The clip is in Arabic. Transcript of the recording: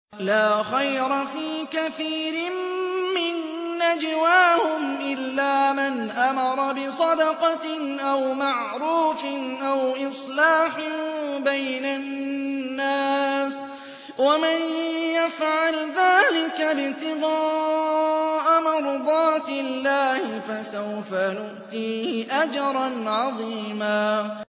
لَّا خَيْرَ فِي كَثِيرٍ مِّن نَّجْوَاهُمْ إِلَّا مَنْ أَمَرَ بِصَدَقَةٍ أَوْ مَعْرُوفٍ أَوْ إِصْلَاحٍ بَيْنَ النَّاسِ ۚ وَمَن يَفْعَلْ ذَٰلِكَ ابْتِغَاءَ مَرْضَاتِ اللَّهِ فَسَوْفَ نُؤْتِيهِ أَجْرًا عَظِيمًا